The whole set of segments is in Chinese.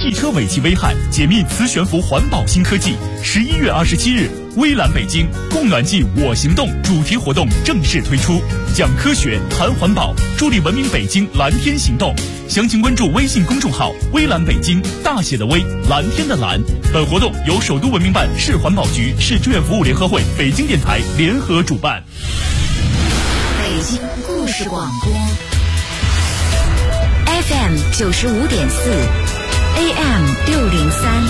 汽车尾气危害，解密磁悬浮环保新科技。11月27日，微蓝北京供暖季我行动主题活动正式推出，讲科学谈环保，助力文明北京蓝天行动。详情关注微信公众号微蓝北京，大写的微，蓝天的蓝。本活动由首都文明办、市环保局、市志愿服务联合会、北京电台联合主办。 北京故事广播 FM 95.4 AM 603，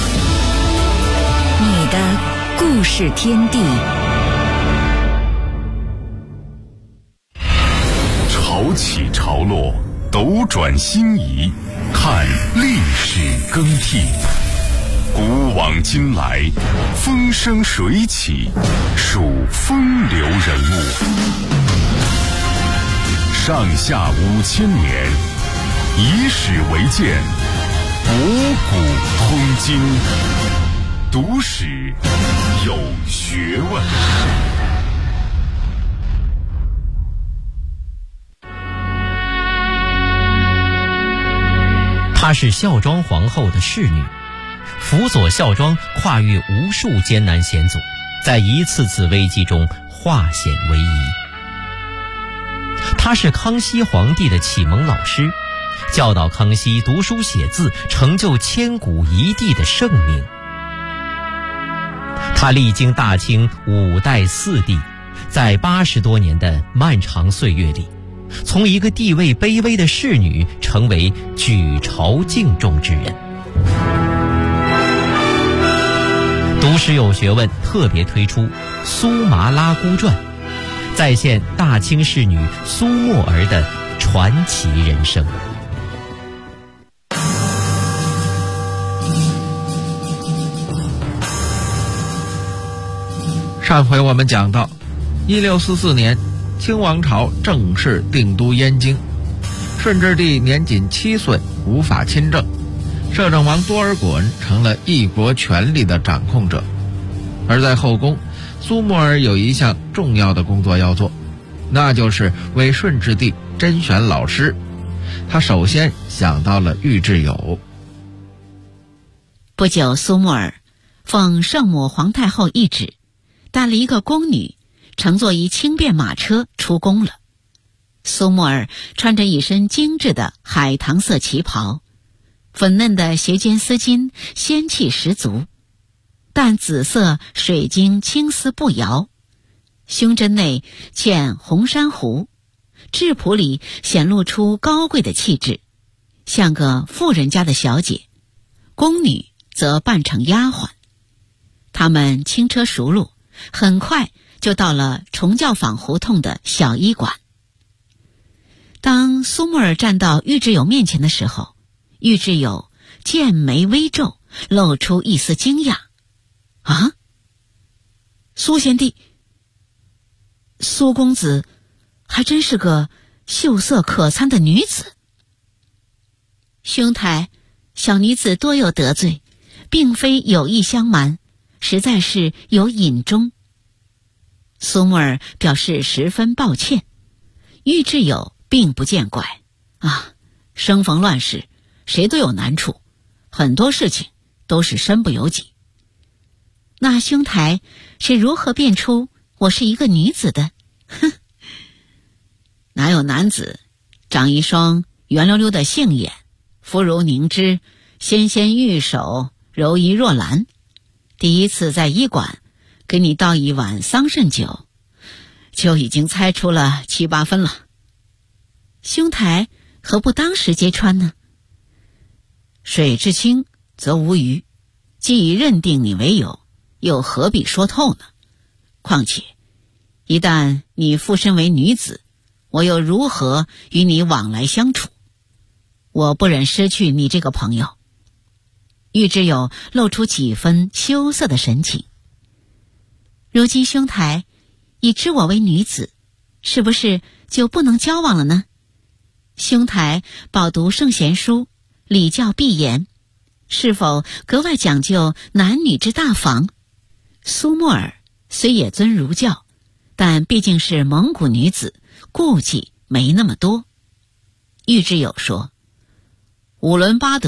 你的故事天地。 潮起潮落，斗转星移，看历史更替。古往今来，风生水起，数风流人物。上下5000年，以史为鉴，博古通今，读史有学问。 她是孝庄皇后的侍女，辅佐孝庄跨越无数艰难险阻，在一次次危机中化险为夷。她是康熙皇帝的启蒙老师，教导康熙读书写字，成就千古一帝的盛名。她历经大清5代4帝，在80多年的漫长岁月里，从一个地位卑微的侍女成为举朝敬重之人。读史有学问特别推出《苏麻拉姑传》，再现大清侍女苏沫儿的传奇人生。 上回我们讲到1644年清王朝正式定都燕京，顺治帝年仅7岁，无法亲政，摄政王多尔衮成了一国权力的掌控者。而在后宫，苏沫儿有一项重要的工作要做，那就是为顺治帝甄选老师。他首先想到了玉质友。 不久，苏沫儿奉圣母皇太后懿旨，带了一个宫女乘坐一轻便马车出宫了。苏沫儿穿着一身精致的海棠色旗袍，粉嫩的斜肩丝巾仙气十足，淡紫色水晶青丝步摇，胸针内嵌红珊瑚，质朴里显露出高贵的气质，像个富人家的小姐。宫女则扮成丫鬟。他们轻车熟路，很快就到了崇教坊胡同的小医馆。当苏沫儿站到玉质友面前的时候，玉质友剑眉微皱，露出一丝惊讶。啊，苏贤弟，苏公子还真是个秀色可餐的女子。兄台，小女子多有得罪，并非有意相瞒，实在是有隐衷。苏沫儿表示十分抱歉。玉质友并不见怪啊，生逢乱世，谁都有难处，很多事情都是身不由己。那兄台是如何辨出我是一个女子的？哼，哪有男子长一双圆溜溜的杏眼，肤如凝脂，纤纤玉手，柔仪若兰。第一次在医馆给你倒一碗桑葚酒，就已经猜出了7、8分了。兄台何不当时揭穿呢？水至清则无鱼，既已认定你为友，又何必说透呢？况且一旦你附身为女子，我又如何与你往来相处？我不忍失去你这个朋友。玉质友露出几分羞涩的神情。如今兄台已知我为女子，是不是就不能交往了呢？兄台饱读圣贤书，礼教必严，是否格外讲究男女之大防？苏沫儿虽也遵儒教，但毕竟是蒙古女子，顾忌没那么多。玉质友说，5伦8德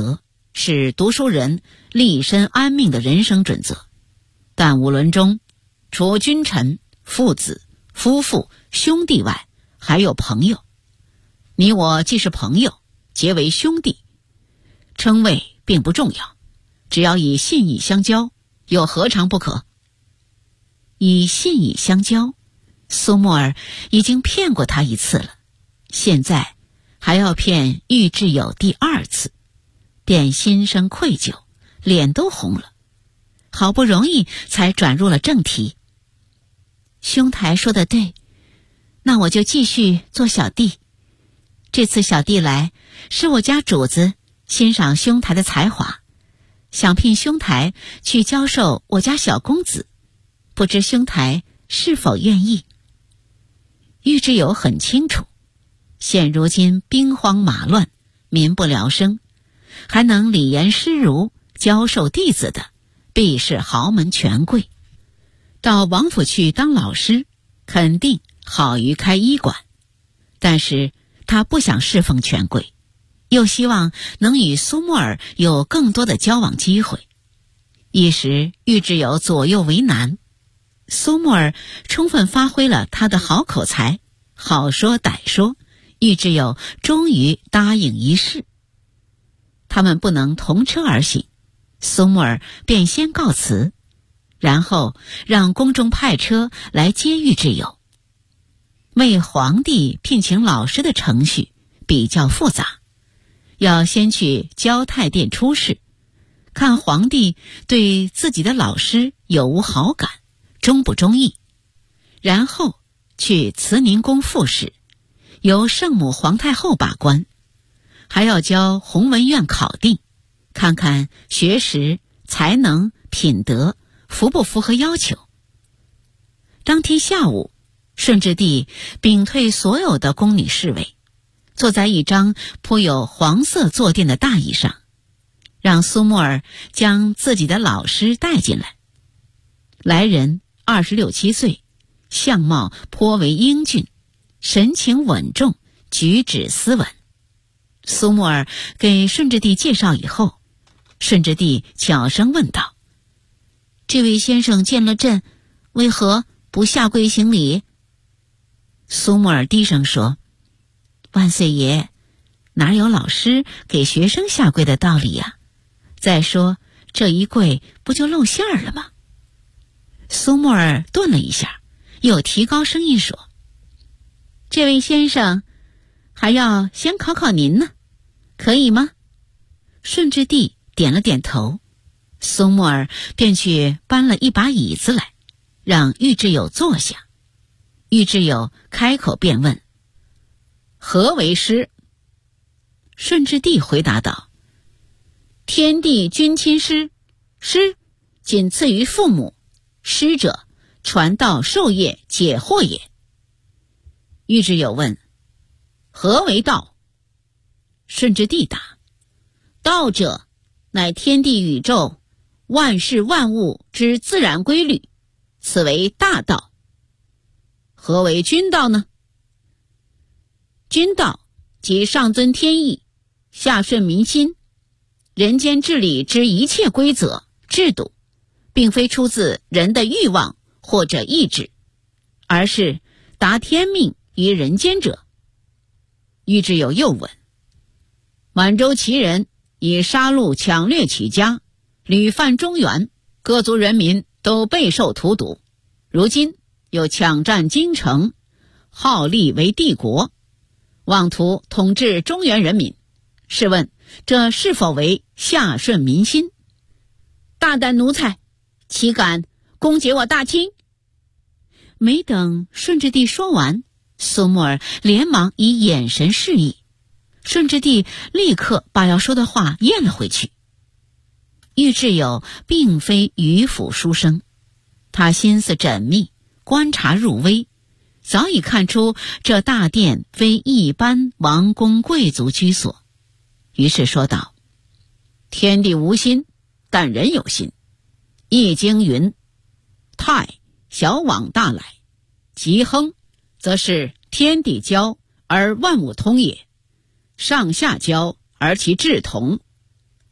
是读书人立身安命的人生准则。但五伦中，除君臣、父子、夫妇、兄弟外，还有朋友。你我既是朋友，结为兄弟，称谓并不重要，只要以信义相交，又何尝不可？以信义相交，苏沫儿已经骗过他一次了，现在还要骗玉挚友第二次，便心生愧疚，脸都红了，好不容易才转入了正题。兄台说得对，那我就继续做小弟。这次小弟来，是我家主子欣赏兄台的才华，想聘兄台去教授我家小公子，不知兄台是否愿意？玉挚友很清楚，现如今兵荒马乱，民不聊生，还能理严师儒，教授弟子的，必是豪门权贵。到王府去当老师，肯定好于开医馆，但是他不想侍奉权贵，又希望能与苏沫儿有更多的交往机会。一时玉挚友左右为难，苏沫儿充分发挥了他的好口才，好说歹说，玉挚友终于答应一试。他们不能同车而行，苏沫儿便先告辞，然后让宫中派车来接玉挚友。为皇帝聘请老师的程序比较复杂，要先去交泰殿出示，看皇帝对自己的老师有无好感，中不中意，然后去慈宁宫复试，由圣母皇太后把关，还要交弘文院考定，看看学识、才能、品德符不符合要求。当天下午，顺治帝屏退所有的宫女侍卫，坐在一张铺有黄色坐垫的大椅上，让苏沫儿将自己的老师带进来。来人26、7岁，相貌颇为英俊，神情稳重，举止斯文。苏沫儿给顺治帝介绍以后，顺治帝悄声问道：“这位先生见了朕，为何不下跪行礼？”苏沫儿低声说：“万岁爷，哪有老师给学生下跪的道理呀？再说这一跪不就露馅儿了吗？”苏沫儿顿了一下，又提高声音说：“这位先生还要先考考您呢，可以吗？”顺治帝点了点头，苏沫儿便去搬了一把椅子来，让玉挚友坐下。玉挚友开口便问：“何为师？”顺治帝回答道：“天地君亲师，师仅次于父母，师者传道授业解惑也。”玉挚友问：“何为道？”顺治帝答：“道者，乃天地宇宙万事万物之自然规律，此为大道。”何为君道呢？君道即上尊天意，下顺民心，人间治理之一切规则制度，并非出自人的欲望或者意志，而是达天命于人间者。玉挚友又问：“满洲旗人以杀戮抢掠起家，屡犯中原，各族人民都备受荼毒，如今又抢占京城，号立为帝国，妄图统治中原人民，试问这是否为下顺民心？大胆奴才，岂敢攻讦我大清？”没等顺治帝说完，苏沫儿连忙以眼神示意，顺治帝立刻把要说的话咽了回去。玉挚友并非迂腐书生，他心思缜密，观察入微，早已看出这大殿非一般王公贵族居所，于是说道：“天地无心，但人有心。易经云：泰，小往大来；吉亨，则是天地交而万物通也，上下交而其志同。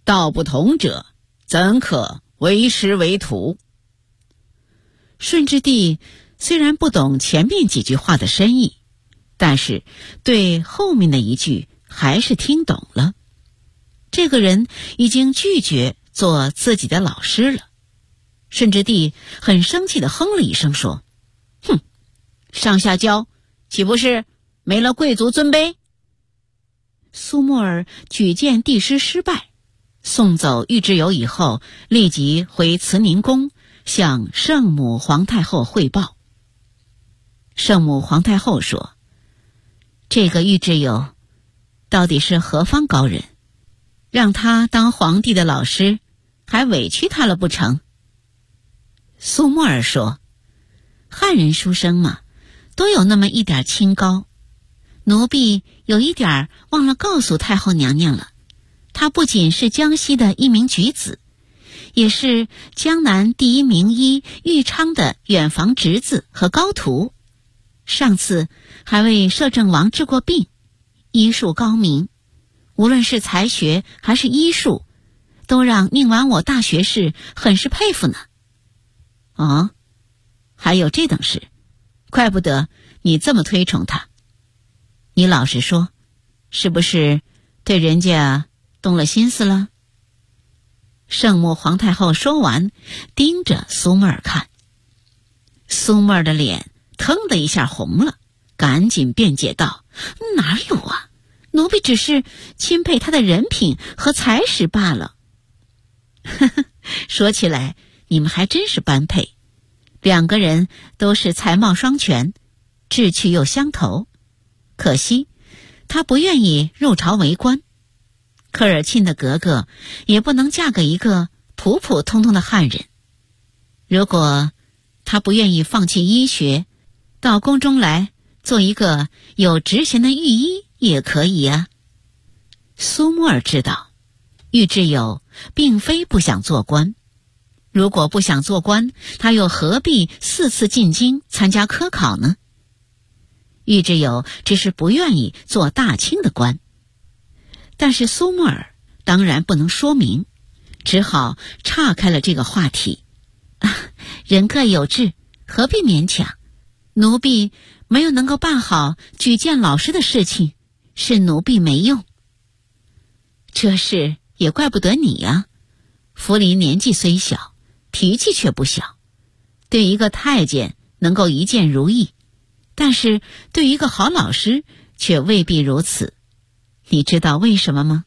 道不同者，怎可为师为徒？顺治帝虽然不懂前面几句话的深意，但是对后面的一句还是听懂了。这个人已经拒绝做自己的老师了。顺治帝很生气地哼了一声说：哼，上下交岂不是没了贵族尊卑？苏沫儿举荐帝师失败，送走玉之友以后，立即回慈宁宫向圣母皇太后汇报。圣母皇太后说：这个玉之友到底是何方高人，让他当皇帝的老师，还委屈他了不成？苏沫儿说：汉人书生嘛，都有那么一点清高，奴婢有一点忘了告诉太后娘娘了，他不仅是江西的一名举子，也是江南第一名医玉昌的远房侄子和高徒，上次还为摄政王治过病，医术高明，无论是才学还是医术，都让宁王我大学士很是佩服呢。哦，还有这等事，怪不得你这么推崇他。你老实说，是不是对人家动了心思了？圣母皇太后说完，盯着苏沫儿看。苏沫儿的脸腾的一下红了，赶紧辩解道：哪有啊，奴婢只是钦佩他的人品和才识罢了。说起来你们还真是般配，两个人都是才貌双全，志趣又相投。可惜他不愿意入朝为官，科尔沁的格格也不能嫁给一个普普通通的汉人。如果他不愿意放弃医学，到宫中来做一个有职衔的御医也可以啊。苏沫儿知道玉之友并非不想做官，如果不想做官，他又何必4次进京参加科考呢？玉之友只是不愿意做大清的官，但是苏沫儿当然不能说明，只好岔开了这个话题。人各有志，何必勉强？奴婢没有能够办好举荐老师的事情，是奴婢没用。这事也怪不得你呀，福临年纪虽小，脾气却不小，对一个太监能够一见如意，但是对一个好老师却未必如此。你知道为什么吗？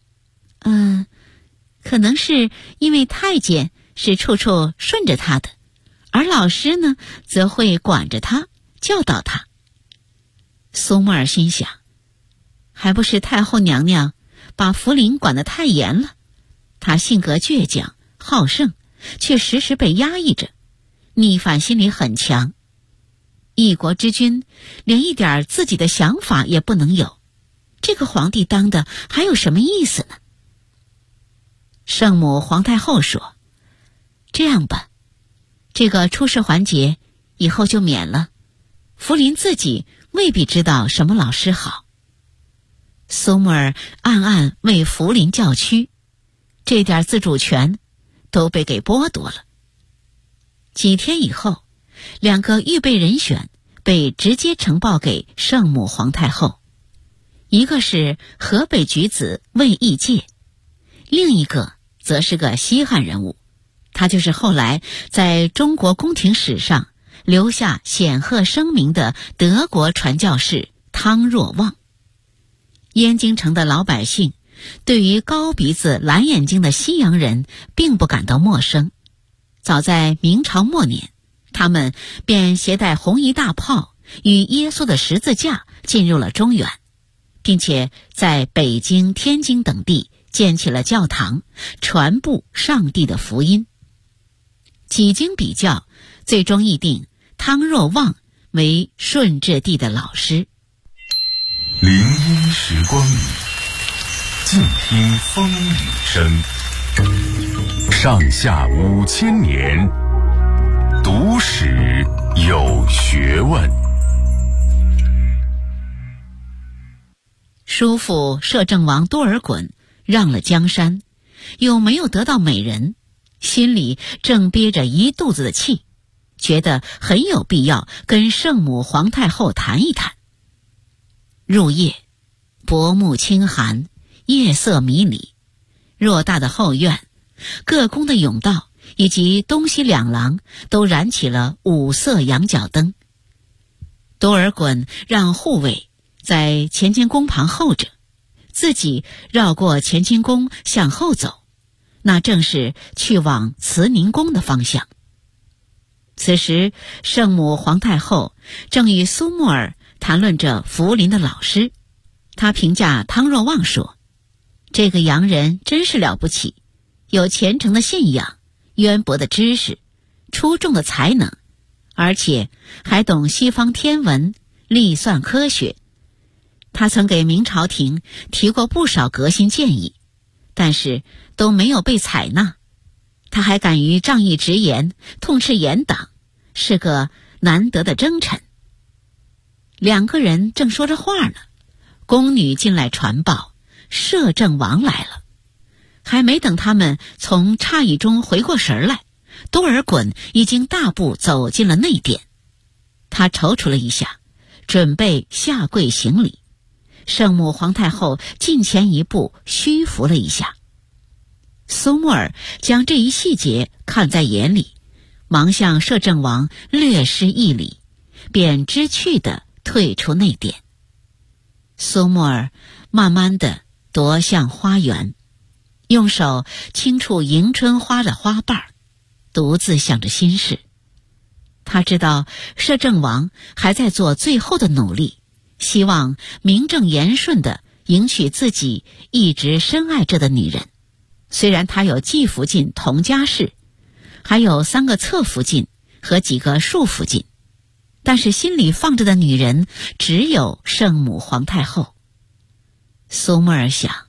可能是因为太监是处处顺着他的，而老师呢，则会管着他，教导他。苏沫儿心想，还不是太后娘娘把福临管得太严了，他性格倔强好胜，却时时被压抑着，逆反心理很强。一国之君连一点自己的想法也不能有，这个皇帝当的还有什么意思呢？圣母皇太后说：这样吧，这个出试环节以后就免了，福临自己未必知道什么老师好。苏沫儿暗暗为福临叫屈，这点自主权都被给剥夺了。几天以后，2个预备人选被直接呈报给圣母皇太后，一个是河北举子魏义介，另一个则是个西汉人物，他就是后来在中国宫廷史上留下显赫声名的德国传教士汤若望。燕京城的老百姓对于高鼻子蓝眼睛的西洋人并不感到陌生，早在明朝末年，他们便携带红衣大炮与耶稣的十字架进入了中原，并且在北京、天津等地建起了教堂，传布上帝的福音。几经比较，最终议定汤若望为顺治帝的老师。 林荫时光里，静听风雨声。上下5000年，读史有学问。 叔父摄政王多尔衮让了江山， 又没有得到美人，心里正憋着一肚子的气，觉得很有必要跟圣母皇太后谈一谈。入夜，薄暮清寒，夜色迷离，偌大的后院，各宫的甬道以及东西两廊都燃起了五色羊角灯。多尔衮让护卫在乾清宫旁候着，自己绕过乾清宫向后走，那正是去往慈宁宫的方向。此时圣母皇太后正与苏木尔谈论着福临的老师，他评价汤若望说，这个洋人真是了不起，有虔诚的信仰，渊博的知识，出众的才能，而且还懂西方天文、历算科学。他曾给明朝廷提过不少革新建议，但是都没有被采纳。他还敢于仗义直言，痛斥严党，是个难得的征臣。两个人正说着话呢，宫女进来传报，摄政王来了。还没等他们从诧异中回过神来，多尔衮已经大步走进了内殿。他踌躇了一下，准备下跪行礼。圣母皇太后近前一步，虚服了一下。苏木尔将这一细节看在眼里，忙向摄政王略施一礼，便知趣地退出内殿。苏木尔慢慢地踱向花园，用手轻触迎春花的花瓣，独自想着心事。他知道摄政王还在做最后的努力，希望名正言顺地迎娶自己一直深爱着的女人。虽然他有继福晋佟佳氏，还有3个侧福晋和几个庶福晋，但是心里放着的女人只有圣母皇太后。苏木尔想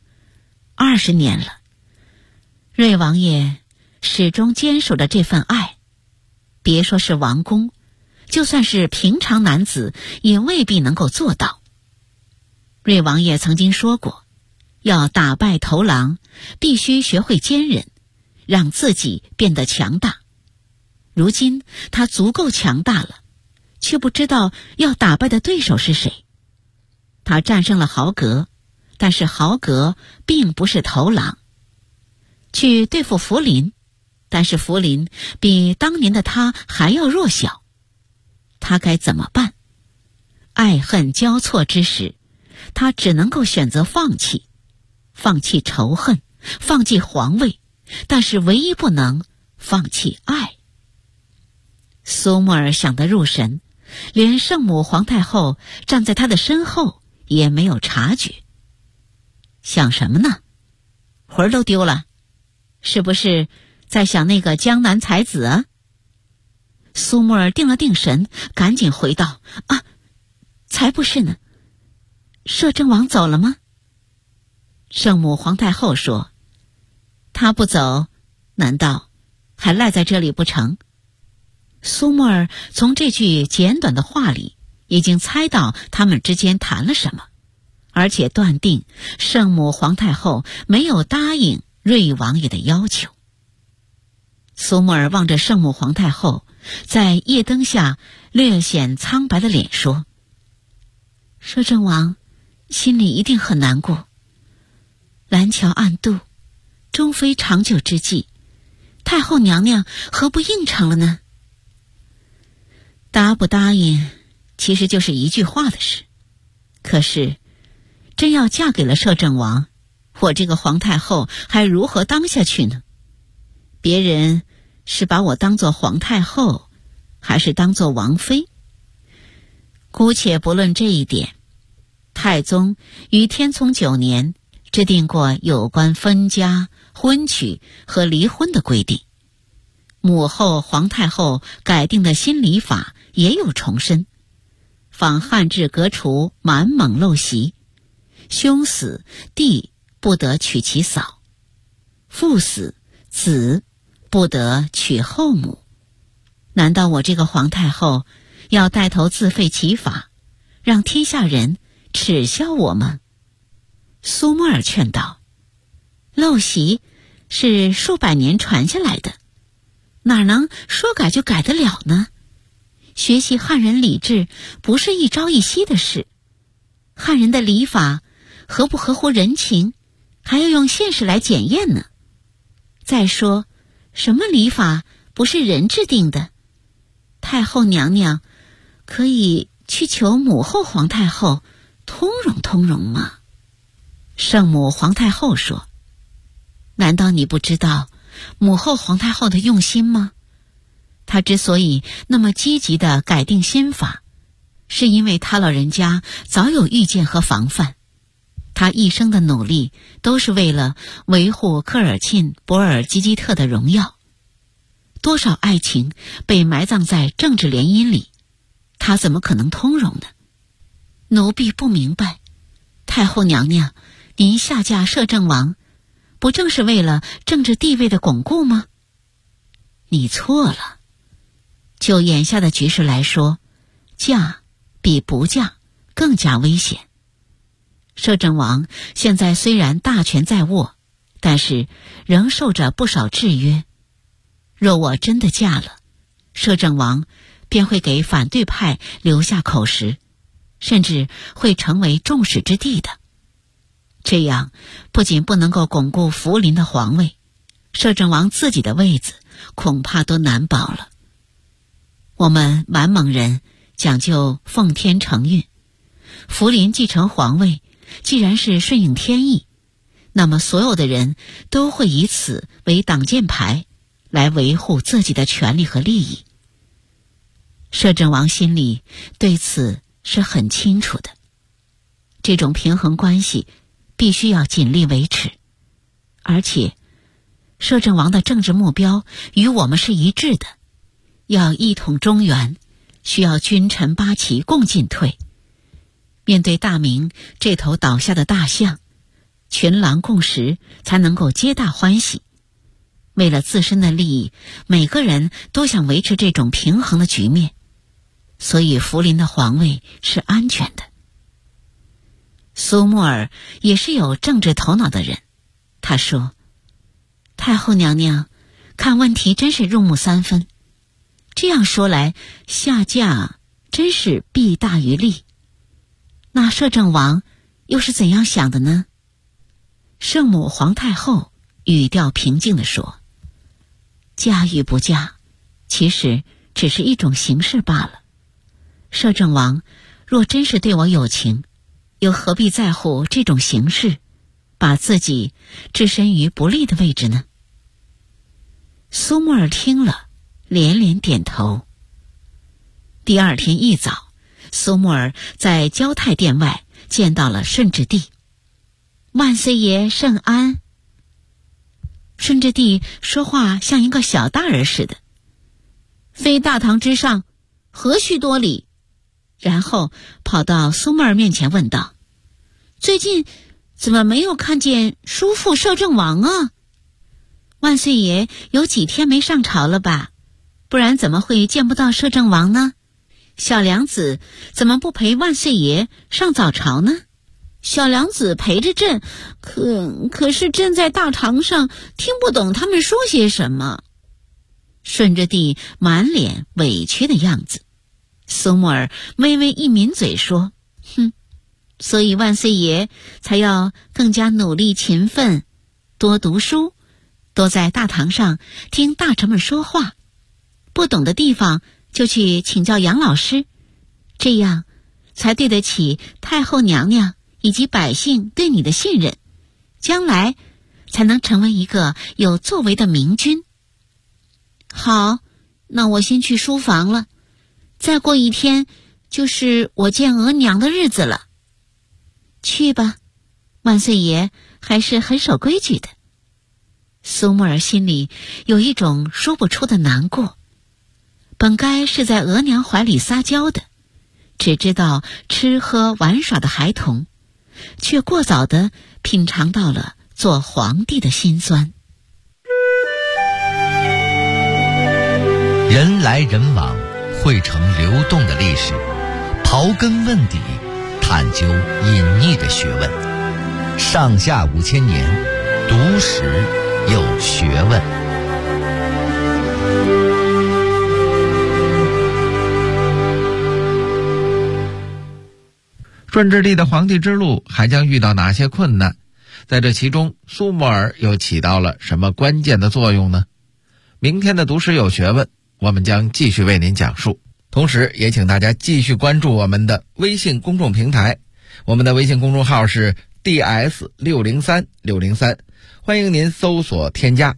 ，20年了，瑞王爷始终坚守着这份爱，别说是王公，就算是平常男子也未必能够做到。瑞王爷曾经说过，要打败头狼，必须学会坚忍，让自己变得强大。如今他足够强大了，却不知道要打败的对手是谁。他战胜了豪格，但是豪格并不是头狼。去对付福临，但是福临比当年的他还要弱小。他该怎么办？爱恨交错之时，他只能够选择放弃，放弃仇恨，放弃皇位，但是唯一不能放弃爱。苏木尔想得入神，连圣母皇太后站在他的身后也没有察觉。想什么呢？魂儿都丢了，是不是在想那个江南才子啊？苏木尔定了定神，赶紧回道：才不是呢。摄政王走了吗？圣母皇太后说：他不走，难道还赖在这里不成？苏木尔从这句简短的话里已经猜到他们之间谈了什么，而且断定圣母皇太后没有答应瑞王爷的要求。苏木尔望着圣母皇太后在夜灯下略显苍白的脸说：摄政王心里一定很难过，蓝桥暗度，终非长久之计，太后娘娘何不应承了呢？答不答应其实就是一句话的事，可是真要嫁给了摄政王，我这个皇太后还如何当下去呢？别人是把我当作皇太后，还是当作王妃？姑且不论这一点，太宗于天聪9年制定过有关分家、婚娶和离婚的规定，母后皇太后改定的新礼法也有重申，仿汉制革除满蒙陋习，兄死弟不得娶其嫂，父死子不得娶后母。难道我这个皇太后要带头自废其法，让天下人耻笑我吗？苏木尔劝道：陋习是数百年传下来的，哪能说改就改得了呢？学习汉人礼制不是一朝一夕的事，汉人的礼法合不合乎人情，还要用现实来检验呢。再说，什么礼法不是人制定的？太后娘娘可以去求母后皇太后通融通融吗？圣母皇太后说，难道你不知道母后皇太后的用心吗？她之所以那么积极地改定新法，是因为她老人家早有预见和防范。她一生的努力都是为了维护科尔沁博尔济吉特的荣耀。多少爱情被埋葬在政治联姻里，她怎么可能通融呢？奴婢不明白，太后娘娘，您下嫁摄政王，不正是为了政治地位的巩固吗？你错了。就眼下的局势来说，嫁比不嫁更加危险。摄政王现在虽然大权在握，但是仍受着不少制约。若我真的嫁了，摄政王便会给反对派留下口实，甚至会成为众矢之的的。这样不仅不能够巩固福临的皇位，摄政王自己的位子恐怕都难保了。我们满蒙人讲究奉天承运，福临继承皇位既然是顺应天意，那么所有的人都会以此为挡箭牌，来维护自己的权利和利益。摄政王心里对此是很清楚的，这种平衡关系必须要尽力维持，而且摄政王的政治目标与我们是一致的，要一统中原，需要君臣八旗共进退。面对大明这头倒下的大象，群狼共食才能够皆大欢喜。为了自身的利益，每个人都想维持这种平衡的局面，所以福临的皇位是安全的。苏木尔也是有政治头脑的人，他说，太后娘娘看问题真是入木三分，这样说来，下嫁真是弊大于利。那摄政王又是怎样想的呢？圣母皇太后语调平静地说，嫁与不嫁其实只是一种形式罢了。摄政王若真是对我有情，又何必在乎这种形式，把自己置身于不利的位置呢？苏木尔听了连连点头。第二天一早，苏木尔在交泰殿外见到了顺治帝。万岁爷圣安。顺治帝说话像一个小大人似的，非大堂之上，何须多礼？然后跑到苏木尔面前问道，最近怎么没有看见叔父摄政王啊？万岁爷有几天没上朝了吧？不然怎么会见不到摄政王呢？小娘子怎么不陪万岁爷上早朝呢？小娘子陪着朕，可是朕在大堂上听不懂他们说些什么。顺治帝满脸委屈的样子。苏木尔微微一抿嘴说，所以万岁爷才要更加努力勤奋，多读书，多在大堂上听大臣们说话，不懂的地方就去请教杨老师，这样才对得起太后娘娘以及百姓对你的信任，将来才能成为一个有作为的明君。好，那我先去书房了，再过一天就是我见额娘的日子了。去吧，万岁爷还是很守规矩的。苏木尔心里有一种说不出的难过，本该是在额娘怀里撒娇的，只知道吃喝玩耍的孩童，却过早地品尝到了做皇帝的辛酸。 人来人往，汇成流动的历史，刨根问底，探究隐匿的学问。上下5000年，读史有学问。 顺治帝的皇帝之路还将遇到哪些困难？在这其中，苏木尔又起到了什么关键的作用呢？明天的读史有学问，我们将继续为您讲述。同时也请大家继续关注我们的微信公众平台，我们的微信公众号是 DS603603，欢迎您搜索添加。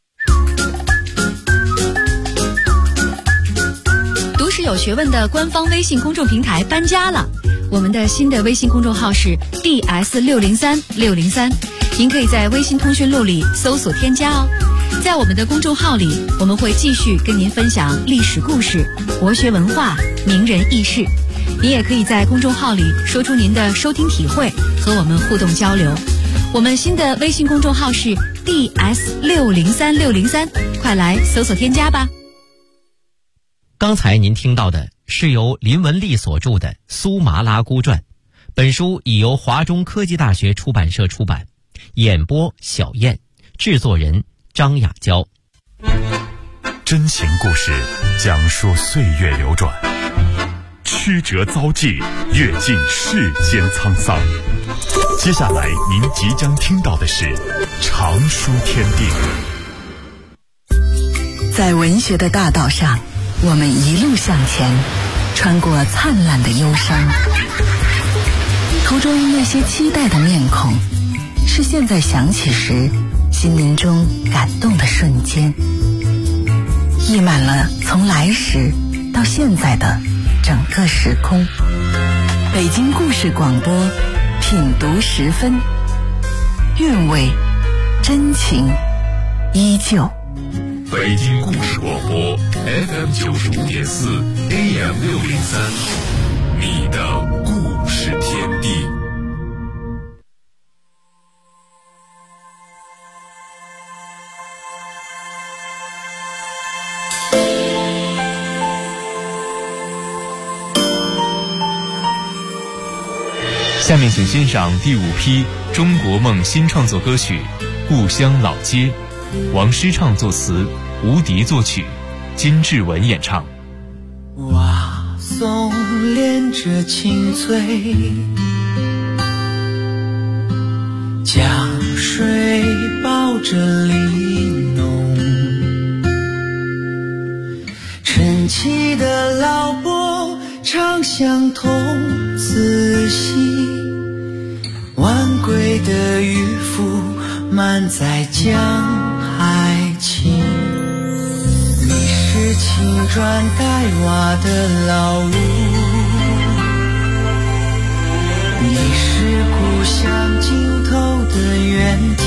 读史有学问的官方微信公众平台搬家了，我们的新的微信公众号是 DS603603，您可以在微信通讯录里搜索添加哦。在我们的公众号里，我们会继续跟您分享历史故事、国学文化、名人轶事。您也可以在公众号里说出您的收听体会，和我们互动交流。我们新的微信公众号是 DS603603，快来搜索添加吧。 刚才您听到的是由林文丽所著的《苏麻拉姑传》，本书已由华中科技大学出版社出版，演播小燕，制作人张雅娇。 真情故事讲述岁月流转，曲折遭际，阅尽世间沧桑。接下来您即将听到的是常书天地。 在文学的大道上，我们一路向前，穿过灿烂的忧伤，途中那些期待的面孔，是现在想起时心灵中感动的瞬间，溢满了从来时到现在的整个时空。北京故事广播，品读10分，韵味真情依旧。 北京故事广播 FM95.4 AM603， 你的故事天地。 下面请欣赏第5批中国梦新创作歌曲《故乡老街》，王诗畅作词，吴迪作曲，金志文演唱。 瓦松连着青翠，江水抱着梨浓，晨起的老伯唱相同，仔细晚归的渔夫满载江海情，你是青砖黛瓦的老屋，你是故乡尽头的原地，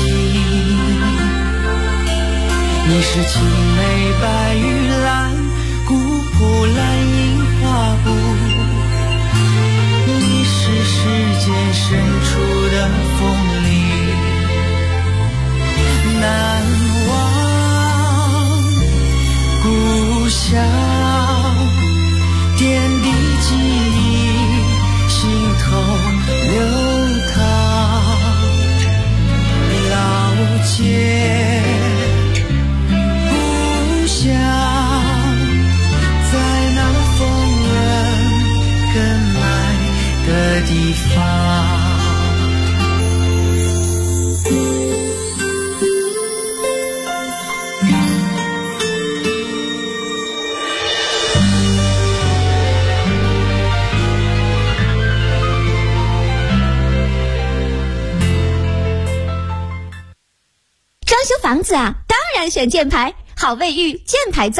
你是青梅白玉兰古朴蓝印花布，你是世间深处的风铃，难忘故乡点滴记忆，心头流淌，老街故乡在那风人更爱的地方。 装修房子啊，当然选箭牌，好卫浴，箭牌造。